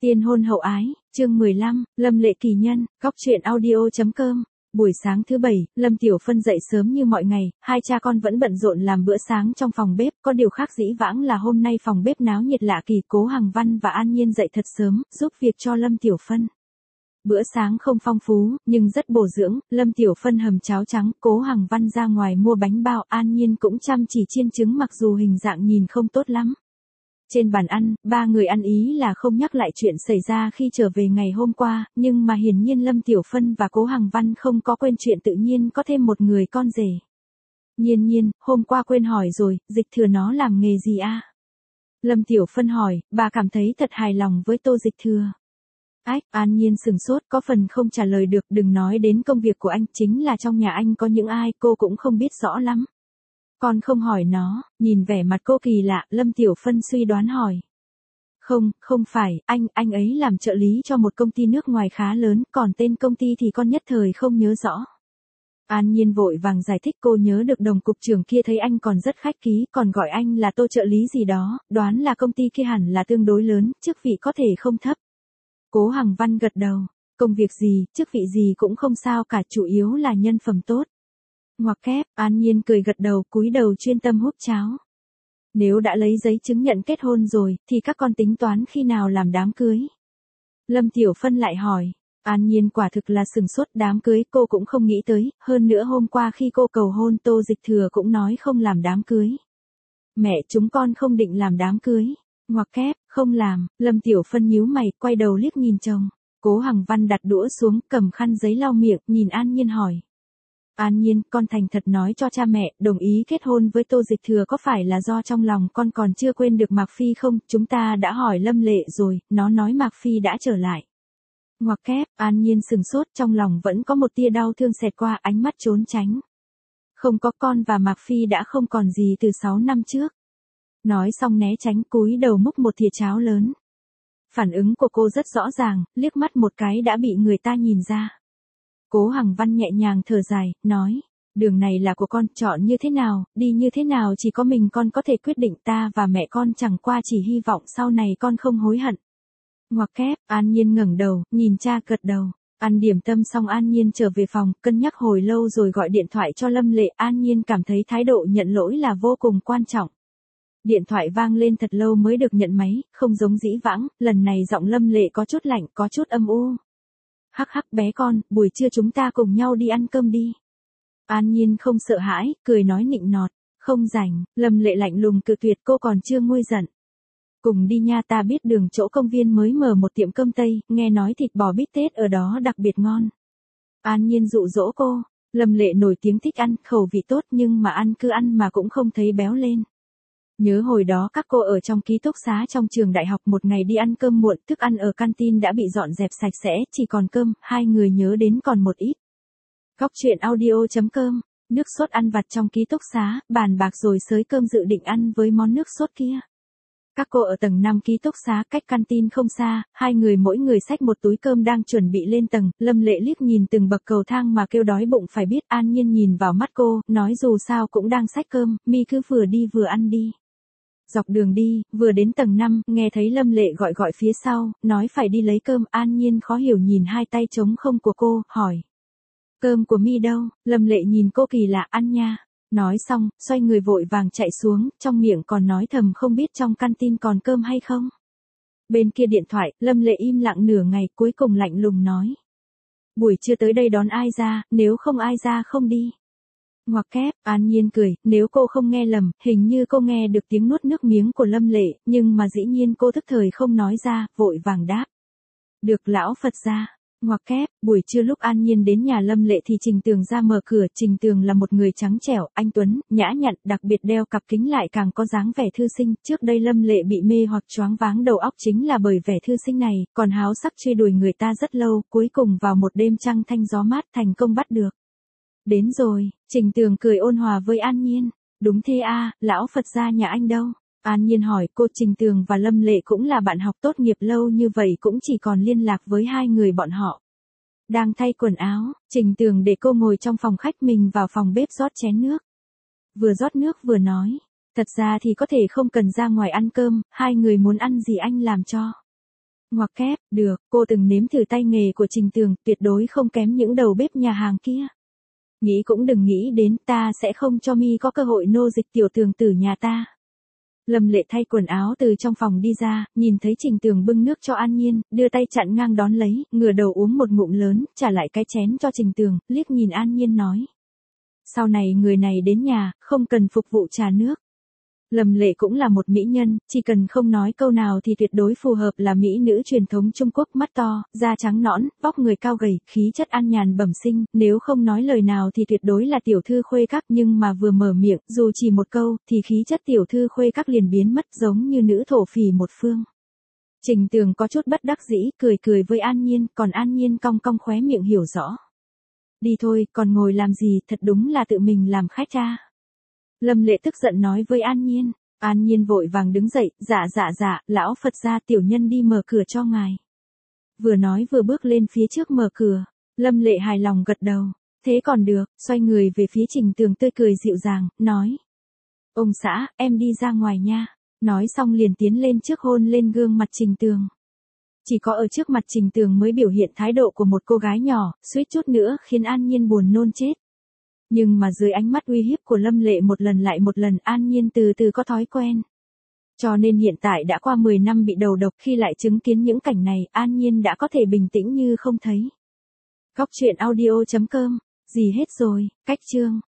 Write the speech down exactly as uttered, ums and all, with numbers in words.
Tiên hôn hậu ái, chương mười lăm, Lâm Lệ kỳ nhân, góc truyện audio.com. Buổi sáng thứ bảy, Lâm Tiểu Phân dậy sớm như mọi ngày, hai cha con vẫn bận rộn làm bữa sáng trong phòng bếp, có điều khác dĩ vãng là hôm nay phòng bếp náo nhiệt lạ kỳ. Cố Hằng Văn và An Nhiên dậy thật sớm, giúp việc cho Lâm Tiểu Phân. Bữa sáng không phong phú, nhưng rất bổ dưỡng. Lâm Tiểu Phân hầm cháo trắng, Cố Hằng Văn ra ngoài mua bánh bao, An Nhiên cũng chăm chỉ chiên trứng mặc dù hình dạng nhìn không tốt lắm. Trên bàn ăn, ba người ăn ý là không nhắc lại chuyện xảy ra khi trở về ngày hôm qua, nhưng mà hiển nhiên Lâm Tiểu Phân và Cố Hằng Văn không có quên chuyện tự nhiên có thêm một người con rể. Nhiên nhiên, hôm qua quên hỏi rồi, Dịch Thừa nó làm nghề gì a? Lâm Tiểu Phân hỏi, bà cảm thấy thật hài lòng với Tô Dịch Thừa. Ách, An Nhiên sừng sốt, có phần không trả lời được. Đừng nói đến công việc của anh, chính là trong nhà anh có những ai cô cũng không biết rõ lắm. Con không hỏi nó. Nhìn vẻ mặt cô kỳ lạ, Lâm Tiểu Phân suy đoán hỏi. Không, không phải, anh, anh ấy làm trợ lý cho một công ty nước ngoài khá lớn, còn tên công ty thì con nhất thời không nhớ rõ. An Nhiên vội vàng giải thích, cô nhớ được đồng cục trưởng kia thấy anh còn rất khách khí, còn gọi anh là Tô trợ lý gì đó, đoán là công ty kia hẳn là tương đối lớn, chức vị có thể không thấp. Cố Hằng Văn gật đầu, công việc gì, chức vị gì cũng không sao cả, chủ yếu là nhân phẩm tốt. Ngoặc kép, An Nhiên cười gật đầu, cúi đầu chuyên tâm húp cháo. Nếu đã lấy giấy chứng nhận kết hôn rồi, thì các con tính toán khi nào làm đám cưới? Lâm Tiểu Phân lại hỏi. An Nhiên quả thực là sừng sốt, đám cưới cô cũng không nghĩ tới, hơn nữa hôm qua khi cô cầu hôn Tô Dịch Thừa cũng nói không làm đám cưới. Mẹ chúng con không định làm đám cưới. Ngoặc kép, không làm. Lâm Tiểu Phân nhíu mày, quay đầu liếc nhìn chồng. Cố Hằng Văn đặt đũa xuống, cầm khăn giấy lau miệng, nhìn An Nhiên hỏi. An Nhiên, con thành thật nói cho cha mẹ, đồng ý kết hôn với Tô Dịch Thừa có phải là do trong lòng con còn chưa quên được Mạc Phi không? Chúng ta đã hỏi Lâm Lệ rồi, nó nói Mạc Phi đã trở lại. Ngoặc kép, An Nhiên sừng sốt, trong lòng vẫn có một tia đau thương xẹt qua, ánh mắt trốn tránh. Không có, con và Mạc Phi đã không còn gì từ sáu năm trước. Nói xong né tránh, cúi đầu múc một thìa cháo lớn. Phản ứng của cô rất rõ ràng, liếc mắt một cái đã bị người ta nhìn ra. Cố Hằng Văn nhẹ nhàng thở dài, nói, đường này là của con, chọn như thế nào, đi như thế nào chỉ có mình con có thể quyết định, ta và mẹ con chẳng qua chỉ hy vọng sau này con không hối hận. Ngoặc kép, An Nhiên ngẩng đầu, nhìn cha gật đầu. Ăn điểm tâm xong An Nhiên trở về phòng, cân nhắc hồi lâu rồi gọi điện thoại cho Lâm Lệ. An Nhiên cảm thấy thái độ nhận lỗi là vô cùng quan trọng. Điện thoại vang lên thật lâu mới được nhận máy, không giống dĩ vãng, lần này giọng Lâm Lệ có chút lạnh, có chút âm u. Hắc hắc bé con, buổi trưa chúng ta cùng nhau đi ăn cơm đi. An Nhiên không sợ hãi, cười nói nịnh nọt, không rảnh. Lâm Lệ lạnh lùng cự tuyệt, cô còn chưa nguôi giận. Cùng đi nha, ta biết đường chỗ công viên mới mở một tiệm cơm Tây, nghe nói thịt bò bít tết ở đó đặc biệt ngon. An Nhiên dụ dỗ cô. Lâm Lệ nổi tiếng thích ăn, khẩu vị tốt nhưng mà ăn cứ ăn mà cũng không thấy béo lên. Nhớ hồi đó các cô ở trong ký túc xá trong trường đại học, một ngày đi ăn cơm muộn, thức ăn ở canteen đã bị dọn dẹp sạch sẽ, chỉ còn cơm, hai người nhớ đến còn một ít. Góc truyện audio.com, nước sốt ăn vặt trong ký túc xá, bàn bạc rồi xới cơm dự định ăn với món nước sốt kia. Các cô ở tầng năm ký túc xá, cách canteen không xa, hai người mỗi người xách một túi cơm đang chuẩn bị lên tầng. Lâm Lệ liếc nhìn từng bậc cầu thang mà kêu đói bụng phải biết. An Nhiên nhìn vào mắt cô, nói dù sao cũng đang xách cơm, mi cứ vừa đi vừa ăn đi. Dọc đường đi, vừa đến tầng năm, nghe thấy Lâm Lệ gọi gọi phía sau, nói phải đi lấy cơm. An Nhiên khó hiểu nhìn hai tay trống không của cô, hỏi. Cơm của mi đâu? Lâm Lệ nhìn cô kỳ lạ, ăn nha. Nói xong, xoay người vội vàng chạy xuống, trong miệng còn nói thầm không biết trong canteen còn cơm hay không. Bên kia điện thoại, Lâm Lệ im lặng nửa ngày, cuối cùng lạnh lùng nói. Buổi trưa tới đây đón ai ra, nếu không ai ra không đi. Ngoặc kép, An Nhiên cười, nếu cô không nghe lầm, hình như cô nghe được tiếng nuốt nước miếng của Lâm Lệ, nhưng mà dĩ nhiên cô thức thời không nói ra, vội vàng đáp. Được lão Phật ra. Ngoặc kép, buổi trưa lúc An Nhiên đến nhà Lâm Lệ thì Trình Tường ra mở cửa. Trình Tường là một người trắng trẻo, anh tuấn, nhã nhặn, đặc biệt đeo cặp kính lại càng có dáng vẻ thư sinh. Trước đây Lâm Lệ bị mê hoặc choáng váng đầu óc chính là bởi vẻ thư sinh này, còn háo sắc truy đuổi người ta rất lâu, cuối cùng vào một đêm trăng thanh gió mát thành công bắt được. Đến rồi. Trình Tường cười ôn hòa với An Nhiên. Đúng thế a, lão Phật gia nhà anh đâu? An Nhiên hỏi. Cô Trình Tường và Lâm Lệ cũng là bạn học tốt nghiệp lâu như vậy cũng chỉ còn liên lạc với hai người bọn họ. Đang thay quần áo, Trình Tường để cô ngồi trong phòng khách, mình vào phòng bếp rót chén nước. Vừa rót nước vừa nói. Thật ra thì có thể không cần ra ngoài ăn cơm, hai người muốn ăn gì anh làm cho. Ngoặc kép, được, cô từng nếm thử tay nghề của Trình Tường, tuyệt đối không kém những đầu bếp nhà hàng kia. Nghĩ cũng đừng nghĩ đến, ta sẽ không cho mi có cơ hội nô dịch tiểu Tường tử nhà ta. Lâm Lệ thay quần áo từ trong phòng đi ra, nhìn thấy Trình Tường bưng nước cho An Nhiên, đưa tay chặn ngang đón lấy, ngửa đầu uống một ngụm lớn, trả lại cái chén cho Trình Tường, liếc nhìn An Nhiên nói. Sau này người này đến nhà, không cần phục vụ trà nước. Lâm Lệ cũng là một mỹ nhân, chỉ cần không nói câu nào thì tuyệt đối phù hợp là mỹ nữ truyền thống Trung Quốc, mắt to, da trắng nõn, vóc người cao gầy, khí chất an nhàn bẩm sinh, nếu không nói lời nào thì tuyệt đối là tiểu thư khuê các, nhưng mà vừa mở miệng, dù chỉ một câu, thì khí chất tiểu thư khuê các liền biến mất giống như nữ thổ phỉ một phương. Trình Tường có chút bất đắc dĩ, cười cười với An Nhiên, còn An Nhiên cong cong khóe miệng hiểu rõ. Đi thôi, còn ngồi làm gì, thật đúng là tự mình làm khách ra. Lâm Lệ tức giận nói với An Nhiên. An Nhiên vội vàng đứng dậy, dạ dạ dạ, lão Phật gia, tiểu nhân đi mở cửa cho ngài. Vừa nói vừa bước lên phía trước mở cửa. Lâm Lệ hài lòng gật đầu. Thế còn được, xoay người về phía Trình Tường tươi cười dịu dàng, nói. Ông xã, em đi ra ngoài nha. Nói xong liền tiến lên trước hôn lên gương mặt Trình Tường. Chỉ có ở trước mặt Trình Tường mới biểu hiện thái độ của một cô gái nhỏ, suýt chút nữa khiến An Nhiên buồn nôn chết. Nhưng mà dưới ánh mắt uy hiếp của Lâm Lệ một lần lại một lần, An Nhiên từ từ có thói quen. Cho nên hiện tại đã qua mười năm bị đầu độc, khi lại chứng kiến những cảnh này, An Nhiên đã có thể bình tĩnh như không thấy. Góc truyện audio chấm com, gì hết rồi, cách chương.